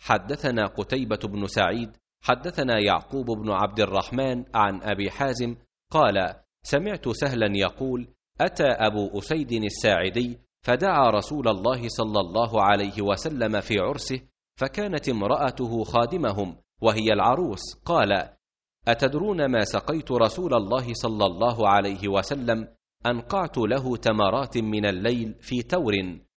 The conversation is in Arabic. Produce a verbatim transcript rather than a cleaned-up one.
حدثنا قتيبة بن سعيد حدثنا يعقوب بن عبد الرحمن عن أبي حازم قال: سمعت سهلا يقول: أتى أبو أسيد الساعدي فدعا رسول الله صلى الله عليه وسلم في عرسه، فكانت امرأته خادمهم وهي العروس. قال: أتدرون ما سقيت رسول الله صلى الله عليه وسلم؟ أنقعت له تمرات من الليل في تور،